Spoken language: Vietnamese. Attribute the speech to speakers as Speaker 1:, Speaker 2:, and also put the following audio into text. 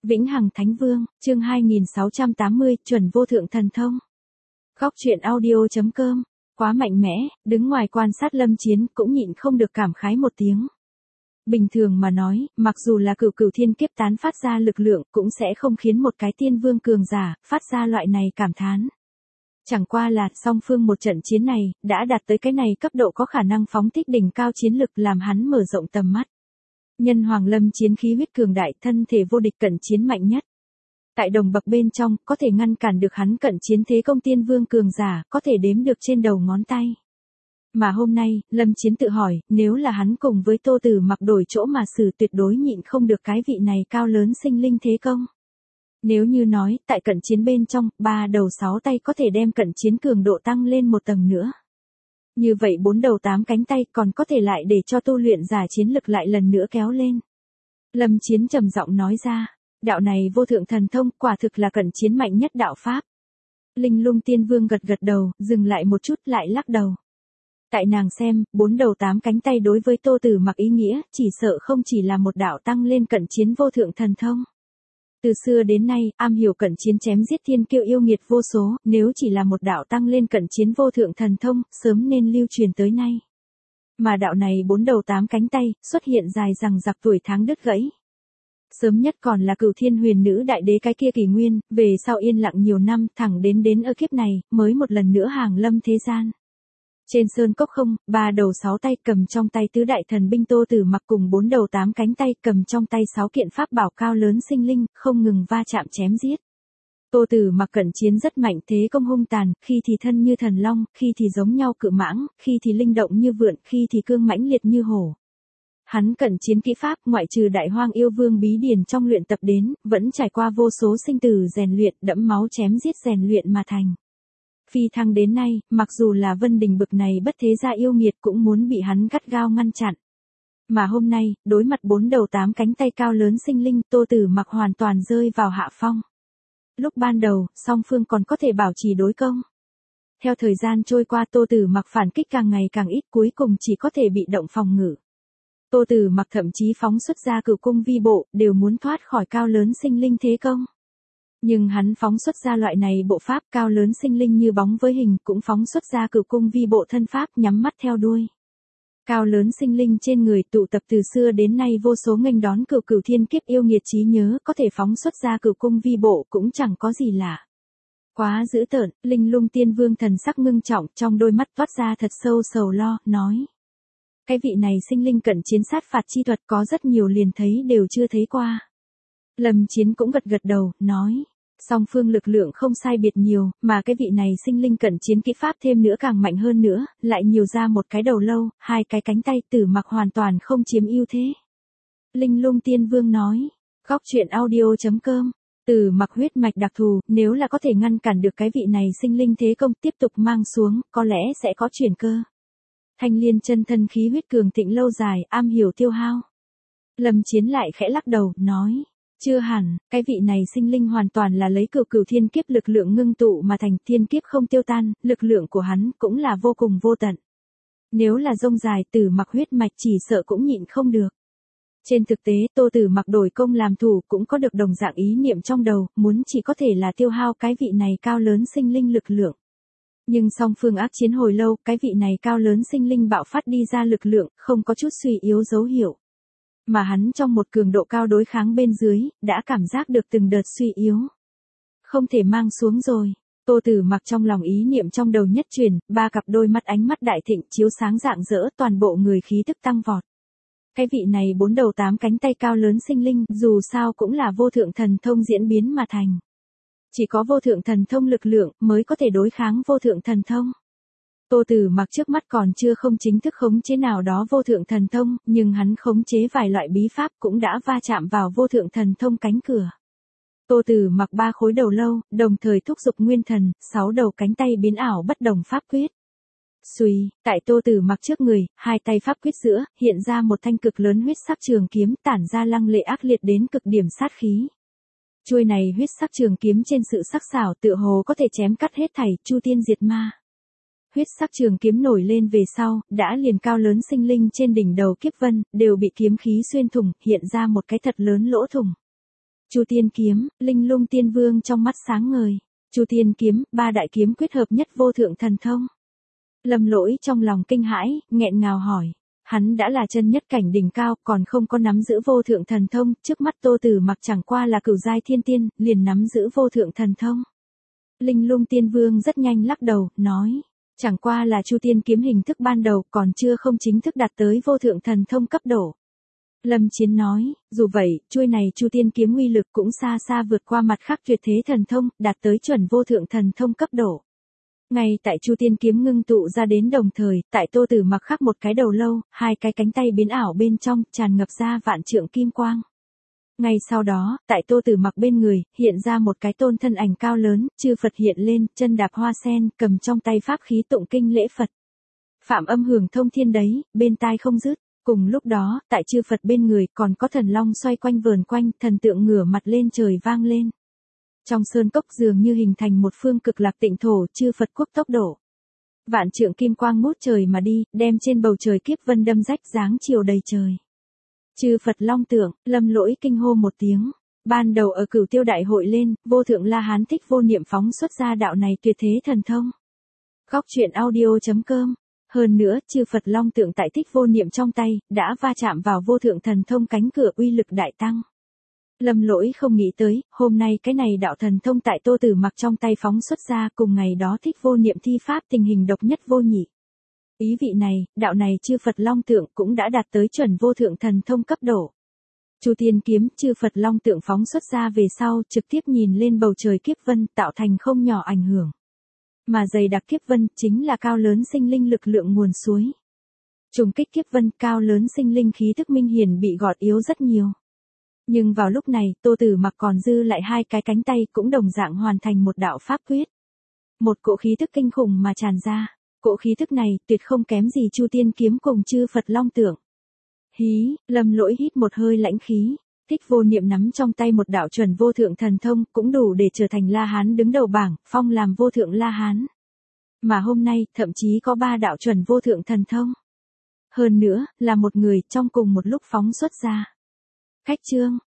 Speaker 1: Vĩnh Hằng Thánh Vương, chương 2680, chuẩn vô thượng thần thông. Góc truyện audio.com, quá mạnh mẽ, đứng ngoài quan sát Lâm Chiến cũng nhịn không được cảm khái một tiếng. Bình thường mà nói, mặc dù là cửu cửu thiên kiếp tán phát ra lực lượng cũng sẽ không khiến một cái tiên vương cường giả phát ra loại này cảm thán. Chẳng qua là song phương một trận chiến này đã đạt tới cái này cấp độ có khả năng phóng thích đỉnh cao chiến lực làm hắn mở rộng tầm mắt. Nhân Hoàng Lâm Chiến khí huyết cường đại, thân thể vô địch, cận chiến mạnh nhất. Tại đồng bậc bên trong, có thể ngăn cản được hắn cận chiến thế công tiên vương cường giả, có thể đếm được trên đầu ngón tay. Mà hôm nay, Lâm Chiến tự hỏi, nếu là hắn cùng với Tô Tử Mặc đổi chỗ mà xử, tuyệt đối nhịn không được cái vị này cao lớn sinh linh thế công. Nếu như nói, tại cận chiến bên trong, 3 đầu 6 tay có thể đem cận chiến cường độ tăng lên một tầng nữa. Như vậy 4 đầu 8 cánh tay còn có thể lại để cho tu luyện giả chiến lực lại lần nữa kéo lên. Lâm Chiến trầm giọng nói ra, đạo này vô thượng thần thông quả thực là cận chiến mạnh nhất đạo pháp. Linh Lung Tiên Vương gật gật đầu, dừng lại một chút lại lắc đầu. Tại nàng xem, 4 đầu 8 cánh tay đối với Tô Tử Mặc ý nghĩa, chỉ sợ không chỉ là một đạo tăng lên cận chiến vô thượng thần thông. Từ xưa đến nay, am hiểu cận chiến chém giết thiên kiêu yêu nghiệt vô số, nếu chỉ là một đạo tăng lên cận chiến vô thượng thần thông, sớm nên lưu truyền tới nay. Mà đạo này 4 đầu 8 cánh tay, xuất hiện dài rằng giặc tuổi tháng đứt gãy. Sớm nhất còn là Cửu Thiên Huyền Nữ đại đế cái kia kỷ nguyên, về sau yên lặng nhiều năm, thẳng đến ở kiếp này, mới một lần nữa hàng lâm thế gian. Trên sơn cốc không, 3 đầu 6 tay cầm trong tay tứ đại thần binh Tô Tử Mặc cùng 4 đầu 8 cánh tay cầm trong tay 6 kiện pháp bảo cao lớn sinh linh, không ngừng va chạm chém giết. Tô Tử Mặc cận chiến rất mạnh, thế công hung tàn, khi thì thân như thần long, khi thì giống nhau cự mãng, khi thì linh động như vượn, khi thì cương mãnh liệt như hổ. Hắn cận chiến kỹ pháp, ngoại trừ Đại Hoang Yêu Vương bí điển trong luyện tập đến, vẫn trải qua vô số sinh tử rèn luyện, đẫm máu chém giết rèn luyện mà thành. Phi thăng đến nay, mặc dù là Vân Đình bực này bất thế gia yêu nghiệt cũng muốn bị hắn gắt gao ngăn chặn. Mà hôm nay, đối mặt 4 đầu 8 cánh tay cao lớn sinh linh, Tô Tử Mặc hoàn toàn rơi vào hạ phong. Lúc ban đầu, song phương còn có thể bảo trì đối công. Theo thời gian trôi qua, Tô Tử Mặc phản kích càng ngày càng ít, cuối cùng chỉ có thể bị động phòng ngự. Tô Tử Mặc thậm chí phóng xuất ra cửu cung vi bộ, đều muốn thoát khỏi cao lớn sinh linh thế công. Nhưng hắn phóng xuất ra loại này bộ pháp, cao lớn sinh linh như bóng với hình, cũng phóng xuất ra cửu cung vi bộ thân pháp, nhắm mắt theo đuôi. Cao lớn sinh linh trên người tụ tập từ xưa đến nay vô số nghênh đón cửu cửu thiên kiếp yêu nghiệt trí nhớ, có thể phóng xuất ra cửu cung vi bộ cũng chẳng có gì lạ. Quá dữ tợn, Linh Lung Tiên Vương thần sắc ngưng trọng, trong đôi mắt toát ra thật sâu sầu lo, nói: cái vị này sinh linh cận chiến sát phạt chi thuật có rất nhiều liền thấy đều chưa thấy qua. Lâm Chiến cũng gật gật đầu, nói: song phương lực lượng không sai biệt nhiều, mà cái vị này sinh linh cận chiến kỹ pháp thêm nữa càng mạnh hơn nữa, lại nhiều ra một cái đầu lâu, 2 cái cánh tay, Tử Mặc hoàn toàn không chiếm ưu thế. Linh Lung Tiên Vương nói, góc truyện audio.com, Tử Mặc huyết mạch đặc thù, nếu là có thể ngăn cản được cái vị này sinh linh thế công tiếp tục mang xuống, có lẽ sẽ có chuyển cơ. Thanh Liên chân thân khí huyết cường thịnh lâu dài, am hiểu tiêu hao. Lâm Chiến lại khẽ lắc đầu, nói: chưa hẳn, cái vị này sinh linh hoàn toàn là lấy cửu cửu thiên kiếp lực lượng ngưng tụ mà thành, thiên kiếp không tiêu tan, lực lượng của hắn cũng là vô cùng vô tận. Nếu là rông dài, Tử Mặc huyết mạch chỉ sợ cũng nhịn không được. Trên thực tế, Tô Tử Mặc đổi công làm thủ cũng có được đồng dạng ý niệm trong đầu, muốn chỉ có thể là tiêu hao cái vị này cao lớn sinh linh lực lượng. Nhưng song phương ác chiến hồi lâu, cái vị này cao lớn sinh linh bạo phát đi ra lực lượng, không có chút suy yếu dấu hiệu. Mà hắn trong một cường độ cao đối kháng bên dưới, đã cảm giác được từng đợt suy yếu. Không thể mang xuống rồi. Tô Tử Mặc trong lòng ý niệm trong đầu nhất chuyển, 3 cặp đôi mắt ánh mắt đại thịnh chiếu sáng rạng rỡ, toàn bộ người khí tức tăng vọt. Cái vị này 4 đầu 8 cánh tay cao lớn sinh linh, dù sao cũng là vô thượng thần thông diễn biến mà thành. Chỉ có vô thượng thần thông lực lượng mới có thể đối kháng vô thượng thần thông. Tô Tử Mặc trước mắt còn chưa không chính thức khống chế nào đó vô thượng thần thông, nhưng hắn khống chế vài loại bí pháp cũng đã va chạm vào vô thượng thần thông cánh cửa. Tô Tử Mặc 3 khối đầu lâu, đồng thời thúc giục nguyên thần, 6 đầu cánh tay biến ảo bất đồng pháp quyết. Xuy, tại Tô Tử Mặc trước người, 2 tay pháp quyết giữa, hiện ra một thanh cực lớn huyết sắc trường kiếm tản ra lăng lệ ác liệt đến cực điểm sát khí. Chuôi này huyết sắc trường kiếm trên sự sắc sảo tựa hồ có thể chém cắt hết thảy, chu tiên diệt ma. Huyết sắc trường kiếm nổi lên về sau, đã liền cao lớn sinh linh trên đỉnh đầu kiếp vân, đều bị kiếm khí xuyên thủng, hiện ra một cái thật lớn lỗ thủng. Chu Tiên kiếm, Linh Lung Tiên Vương trong mắt sáng ngời. Chu Tiên kiếm, ba đại kiếm quyết hợp nhất vô thượng thần thông. Lâm Lỗi trong lòng kinh hãi, nghẹn ngào hỏi. Hắn đã là chân nhất cảnh đỉnh cao, còn không có nắm giữ vô thượng thần thông, trước mắt Tô Tử Mặc chẳng qua là cửu giai thiên tiên, liền nắm giữ vô thượng thần thông. Linh Lung Tiên Vương rất nhanh lắc đầu, nói, chẳng qua là Chu Tiên kiếm hình thức ban đầu, còn chưa không chính thức đạt tới vô thượng thần thông cấp độ. Lâm Chiến nói, dù vậy, chuôi này Chu Tiên kiếm uy lực cũng xa xa vượt qua mặt khác tuyệt thế thần thông, đạt tới chuẩn vô thượng thần thông cấp độ. Ngay tại Chu Tiên kiếm ngưng tụ ra đến đồng thời, tại Tô Tử Mặc khắc một cái đầu lâu, hai cái cánh tay biến ảo bên trong, tràn ngập ra vạn trượng kim quang. Ngay sau đó, tại Tô Tử Mặc bên người, hiện ra một cái tôn thân ảnh cao lớn, chư Phật hiện lên, chân đạp hoa sen, cầm trong tay pháp khí tụng kinh lễ Phật. Phạm âm hưởng thông thiên đấy, bên tai không dứt. Cùng lúc đó, tại chư Phật bên người còn có thần long xoay quanh vờn quanh, thần tượng ngửa mặt lên trời vang lên. Trong sơn cốc dường như hình thành một phương cực lạc tịnh thổ, chư Phật quốc tốc độ. Vạn trượng kim quang ngút trời mà đi, đem trên bầu trời kiếp vân đâm rách dáng chiều đầy trời. Chư Phật long tượng, Lâm Lỗi kinh hô một tiếng. Ban đầu ở Cửu Tiêu đại hội lên, vô thượng La Hán Thích Vô Niệm phóng xuất ra đạo này tuyệt thế thần thông. Góc truyện audio.com. Hơn nữa, chư Phật long tượng tại Thích Vô Niệm trong tay, đã va chạm vào vô thượng thần thông cánh cửa uy lực đại tăng. Lâm Lỗi không nghĩ tới, hôm nay cái này đạo thần thông tại Tô Tử Mặc trong tay phóng xuất ra, cùng ngày đó Thích Vô Niệm thi pháp tình hình độc nhất vô nhị. Ý vị này, đạo này chư Phật long tượng cũng đã đạt tới chuẩn vô thượng thần thông cấp độ. Chu Tiên kiếm, chư Phật long tượng phóng xuất ra về sau, trực tiếp nhìn lên bầu trời kiếp vân, tạo thành không nhỏ ảnh hưởng. Mà dày đặc kiếp vân, chính là cao lớn sinh linh lực lượng nguồn suối. Trùng kích kiếp vân, cao lớn sinh linh khí thức minh hiển bị gọt yếu rất nhiều. Nhưng vào lúc này, Tô Tử Mặc còn dư lại hai cái cánh tay cũng đồng dạng hoàn thành một đạo pháp quyết. Một cỗ khí thức kinh khủng mà tràn ra. Cỗ khí thức này tuyệt không kém gì Chu Tiên kiếm cùng chư Phật long tượng. Hí, Lâm Lỗi hít một hơi lãnh khí. Thích Vô Niệm nắm trong tay một đạo chuẩn vô thượng thần thông, cũng đủ để trở thành La Hán đứng đầu bảng, phong làm vô thượng La Hán. Mà hôm nay, thậm chí có 3 đạo chuẩn vô thượng thần thông. Hơn nữa, là một người trong cùng một lúc phóng xuất ra. Khách chương,